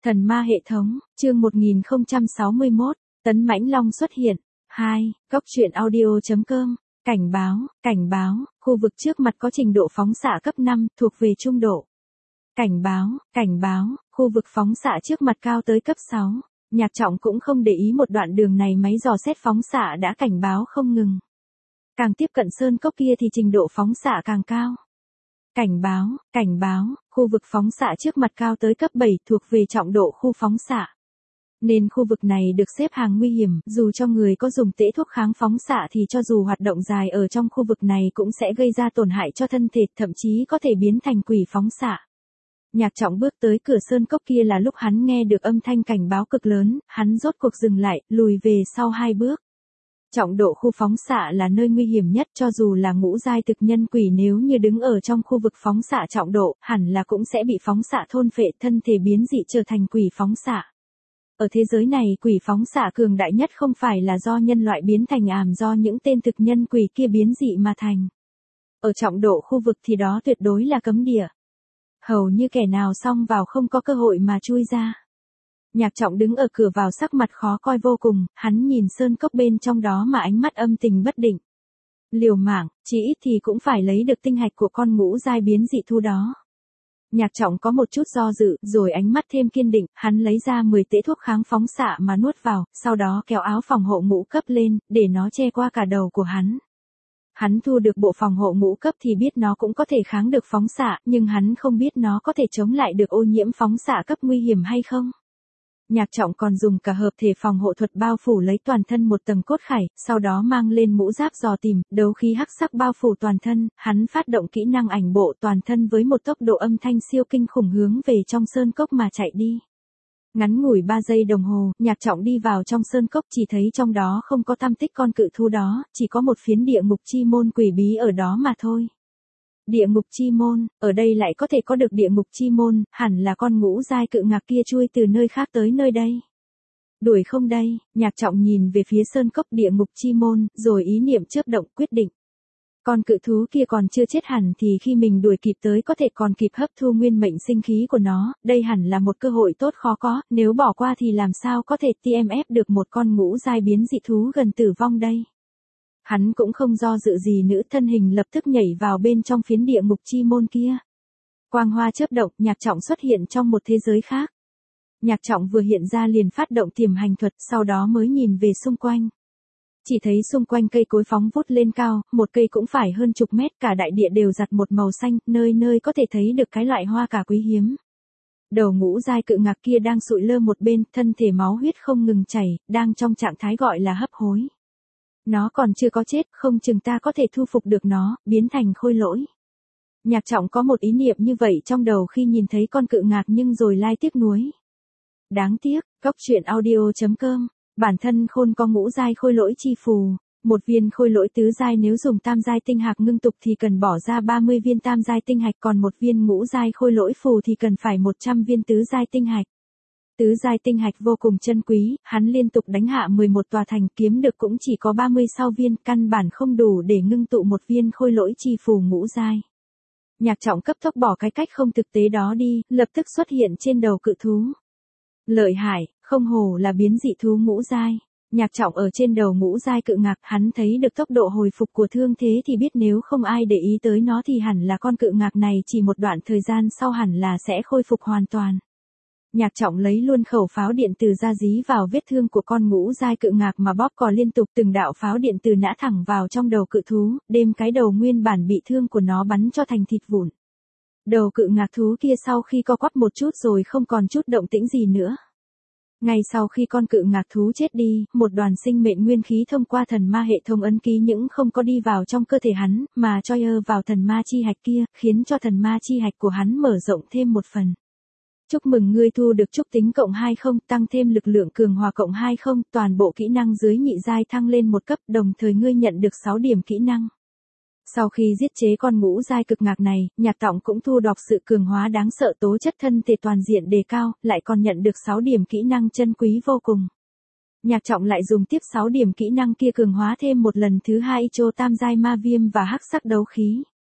Thần ma hệ thống, chương 1061, Tấn Mãnh Long xuất hiện. 2. Cốc truyện audio.com. Cảnh báo, khu vực trước mặt có trình độ phóng xạ cấp 5, thuộc về trung độ. Cảnh báo, khu vực phóng xạ trước mặt cao tới cấp 6. Nhạc Trọng cũng không để ý một đoạn đường này máy dò xét phóng xạ đã cảnh báo không ngừng. Càng tiếp cận sơn cốc kia thì trình độ phóng xạ càng cao. Cảnh báo, khu vực phóng xạ trước mặt cao tới cấp 7 thuộc về trọng độ khu phóng xạ. Nên khu vực này được xếp hàng nguy hiểm, dù cho người có dùng tễ thuốc kháng phóng xạ thì cho dù hoạt động dài ở trong khu vực này cũng sẽ gây ra tổn hại cho thân thể, thậm chí có thể biến thành quỷ phóng xạ. Nhạc Trọng bước tới cửa sơn cốc kia là lúc hắn nghe được âm thanh cảnh báo cực lớn, hắn rốt cuộc dừng lại, lùi về sau 2 bước. Trọng độ khu phóng xạ là nơi nguy hiểm nhất, cho dù là ngũ giai thực nhân quỷ nếu như đứng ở trong khu vực phóng xạ trọng độ, hẳn là cũng sẽ bị phóng xạ thôn phệ, thân thể biến dị trở thành quỷ phóng xạ. Ở thế giới này quỷ phóng xạ cường đại nhất không phải là do nhân loại biến thành do những tên thực nhân quỷ kia biến dị mà thành. Ở trọng độ khu vực thì đó tuyệt đối là cấm địa. Hầu như kẻ nào xông vào không có cơ hội mà chui ra. Nhạc Trọng đứng ở cửa vào sắc mặt khó coi vô cùng, hắn nhìn sơn cốc bên trong đó mà ánh mắt âm tình bất định. Liều mạng, chỉ ít thì cũng phải lấy được tinh hạch của con ngũ giai biến dị thú đó. Nhạc Trọng có một chút do dự, rồi ánh mắt thêm kiên định, hắn lấy ra 10 tễ thuốc kháng phóng xạ mà nuốt vào, sau đó kéo áo phòng hộ ngũ cấp lên, để nó che qua cả đầu của hắn. Hắn thu được bộ phòng hộ ngũ cấp thì biết nó cũng có thể kháng được phóng xạ, nhưng hắn không biết nó có thể chống lại được ô nhiễm phóng xạ cấp nguy hiểm hay không. Nhạc Trọng còn dùng cả hợp thể phòng hộ thuật bao phủ lấy toàn thân một tầng cốt khải, sau đó mang lên mũ giáp dò tìm, đấu khí hắc sắc bao phủ toàn thân, hắn phát động kỹ năng ảnh bộ toàn thân với một tốc độ âm thanh siêu kinh khủng hướng về trong sơn cốc mà chạy đi. Ngắn ngủi 3 giây đồng hồ, Nhạc Trọng đi vào trong sơn cốc chỉ thấy trong đó không có tăm tích con cự thú đó, chỉ có một phiến địa ngục chi môn quỷ bí ở đó mà thôi. Địa ngục chi môn, ở đây lại có thể có được địa ngục chi môn, hẳn là con ngũ giai cự ngạc kia chui từ nơi khác tới nơi đây. Đuổi không đây, Nhạc Trọng nhìn về phía sơn cốc địa ngục chi môn, rồi ý niệm chớp động quyết định. Con cự thú kia còn chưa chết hẳn thì khi mình đuổi kịp tới có thể còn kịp hấp thu nguyên mệnh sinh khí của nó, đây hẳn là một cơ hội tốt khó có, nếu bỏ qua thì làm sao có thể TMF được một con ngũ giai biến dị thú gần tử vong đây. Hắn cũng không do dự gì nữa, thân hình lập tức nhảy vào bên trong phiến địa ngục chi môn kia. Quang hoa chớp động, Nhạc Trọng xuất hiện trong một thế giới khác. Nhạc Trọng vừa hiện ra liền phát động tiềm hành thuật, sau đó mới nhìn về xung quanh. Chỉ thấy xung quanh cây cối phóng vút lên cao, một cây cũng phải hơn chục mét, cả đại địa đều giặt một màu xanh, nơi nơi có thể thấy được cái loại hoa cà quý hiếm. Đầu ngũ giai cự ngạc kia đang sụi lơ một bên, thân thể máu huyết không ngừng chảy, đang trong trạng thái gọi là hấp hối. Nó còn chưa có chết, không chừng ta có thể thu phục được nó, biến thành khôi lỗi. Nhạc Trọng có một ý niệm như vậy trong đầu khi nhìn thấy con cự ngạc nhưng rồi lai tiếc nuối. Đáng tiếc, Cốc truyện audio.com, bản thân khôn có ngũ giai khôi lỗi chi phù. Một viên khôi lỗi tứ giai nếu dùng tam giai tinh hạch ngưng tụ thì cần bỏ ra 30 viên tam giai tinh hạch, còn một viên ngũ giai khôi lỗi phù thì cần phải 100 viên tứ giai tinh hạch. Tứ giai tinh hạch vô cùng chân quý, hắn liên tục đánh hạ 11 tòa thành, kiếm được cũng chỉ có 36 viên, căn bản không đủ để ngưng tụ một viên khôi lỗi chi phù ngũ giai. Nhạc Trọng cấp tốc bỏ cái cách không thực tế đó đi, lập tức xuất hiện trên đầu cự thú. Lợi hại, không hổ là biến dị thú ngũ giai. Nhạc Trọng ở trên đầu ngũ giai cự ngạc, hắn thấy được tốc độ hồi phục của thương thế thì biết nếu không ai để ý tới nó thì hẳn là con cự ngạc này chỉ một đoạn thời gian sau hẳn là sẽ khôi phục hoàn toàn. Nhạc Trọng lấy luôn khẩu pháo điện từ ra dí vào vết thương của con ngũ giai cự ngạc mà bóp cò liên tục, từng đạo pháo điện từ nã thẳng vào trong đầu cự thú, đem cái đầu nguyên bản bị thương của nó bắn cho thành thịt vụn. Đầu cự ngạc thú kia sau khi co quắp một chút rồi không còn chút động tĩnh gì nữa. Ngay sau khi con cự ngạc thú chết đi, một đoàn sinh mệnh nguyên khí thông qua thần ma hệ thống ấn ký những không có đi vào trong cơ thể hắn, mà cho vào thần ma chi hạch kia, khiến cho thần ma chi hạch của hắn mở rộng thêm một phần. Chúc mừng ngươi thu được trúc tính cộng 20, tăng thêm lực lượng cường hòa cộng 20, toàn bộ kỹ năng dưới nhị giai thăng lên một cấp, đồng thời ngươi nhận được 6 điểm kỹ năng. Sau khi giết chế con ngũ giai cực ngạc này, Nhạc Trọng cũng thu đọc sự cường hóa đáng sợ, tố chất thân thể toàn diện đề cao, lại còn nhận được 6 điểm kỹ năng chân quý vô cùng. Nhạc Trọng lại dùng tiếp 6 điểm kỹ năng kia cường hóa thêm một lần thứ hai cho tam giai ma viêm và hắc sắc đấu khí.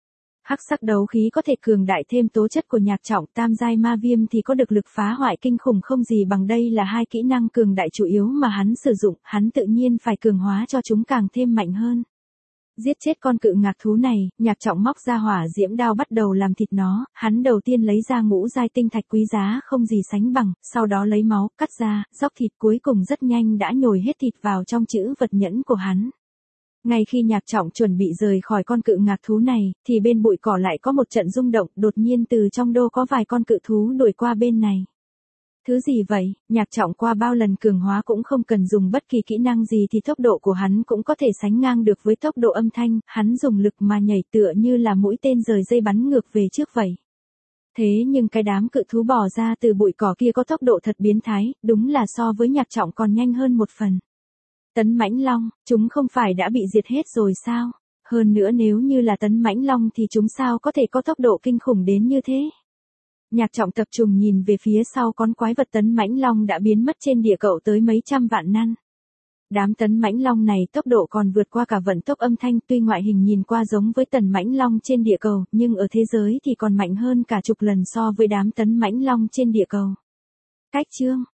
Hắc sắc đấu khí có thể cường đại thêm tố chất của nhạc trọng, tam giai ma viêm thì có được lực phá hoại kinh khủng không gì bằng, đây là hai kỹ năng cường đại chủ yếu mà hắn sử dụng, hắn tự nhiên phải cường hóa cho chúng càng thêm mạnh hơn. Giết chết con cự ngạc thú này, nhạc trọng móc ra hỏa diễm đao bắt đầu làm thịt nó, hắn đầu tiên lấy ra ngũ giai tinh thạch quý giá không gì sánh bằng, sau đó lấy máu, cắt ra, dóc thịt, cuối cùng rất nhanh đã nhồi hết thịt vào trong chữ vật nhẫn của hắn. Ngay khi nhạc trọng chuẩn bị rời khỏi con cự ngạc thú này, thì bên bụi cỏ lại có một trận rung động, đột nhiên từ trong đô có vài con cự thú đuổi qua bên này. Thứ gì vậy? Nhạc trọng qua bao lần cường hóa cũng không cần dùng bất kỳ kỹ năng gì thì tốc độ của hắn cũng có thể sánh ngang được với tốc độ âm thanh, hắn dùng lực mà nhảy tựa như là mũi tên rời dây bắn ngược về trước vậy. Thế nhưng cái đám cự thú bò ra từ bụi cỏ kia có tốc độ thật biến thái, đúng là so với nhạc trọng còn nhanh hơn một phần. Tấn mãnh long, chúng không phải đã bị diệt hết rồi sao? Hơn nữa nếu như là tấn mãnh long thì chúng sao có thể có tốc độ kinh khủng đến như thế? Nhạc trọng tập trung nhìn về phía sau, con quái vật tấn mãnh long đã biến mất trên địa cầu tới mấy trăm vạn năm. Đám tấn mãnh long này tốc độ còn vượt qua cả vận tốc âm thanh, tuy ngoại hình nhìn qua giống với tấn mãnh long trên địa cầu, nhưng ở thế giới thì còn mạnh hơn cả chục lần so với đám tấn mãnh long trên địa cầu. Cách chương